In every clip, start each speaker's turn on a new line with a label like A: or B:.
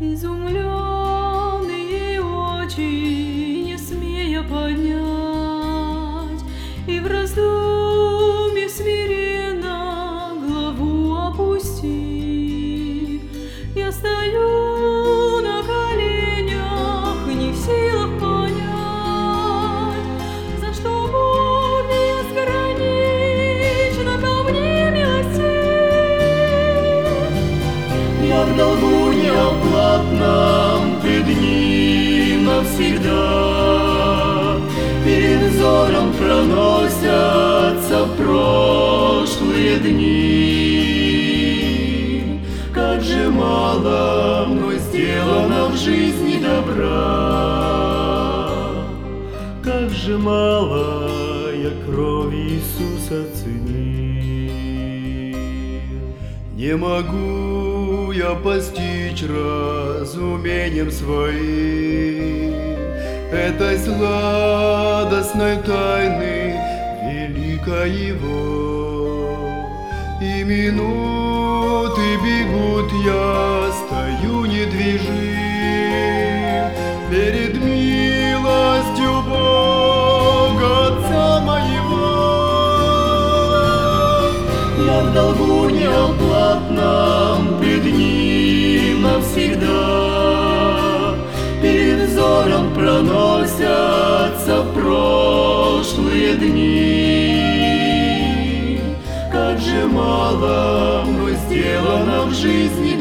A: изумленные очи, не смея поднять, и в раздумье смиренно главу опустив, я стою на коленях, не в силах понять, за что Бог безгранично ко мне милостив. Я в долгу неоплатном пред Ним навсегда, перед взором проносятся прошлые дни. Как же мало мной сделано в жизни добра, как же мало я крови Иисуса ценил. Не могу я постичь разумением своим этой сладостной тайны великого. И минуты бегут, я стою недвижим перед милостью Бога Отца моего. Я в долгу неоплатном пред Ним навсегда, перед взором проносятся прошлые дни. Как же мало мной сделано в жизни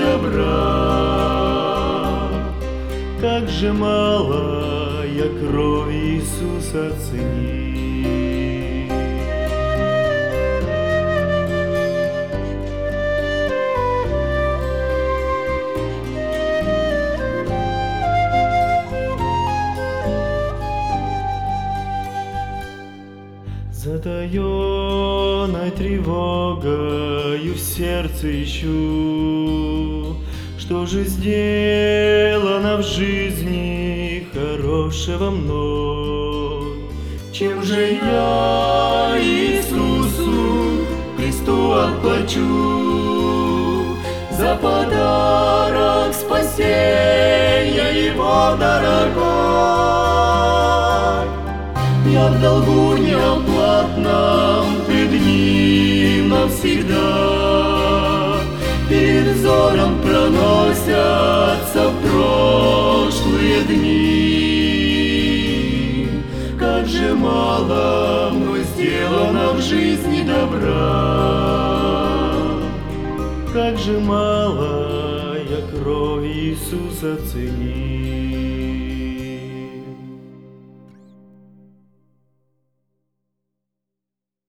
A: добра, как же мало я крови Иисуса ценил. Затаенной тревогою в сердце ищу, что же сделано в жизни хорошего мной. Чем же я Иисусу Христу отплачу за подарок спасения Его дорогой? Я в долгу неоплатном пред Ним навсегда, перед взором проносятся прошлые дни. Как же мало мной сделано в жизни добра, как же мало я крови Иисуса ценил.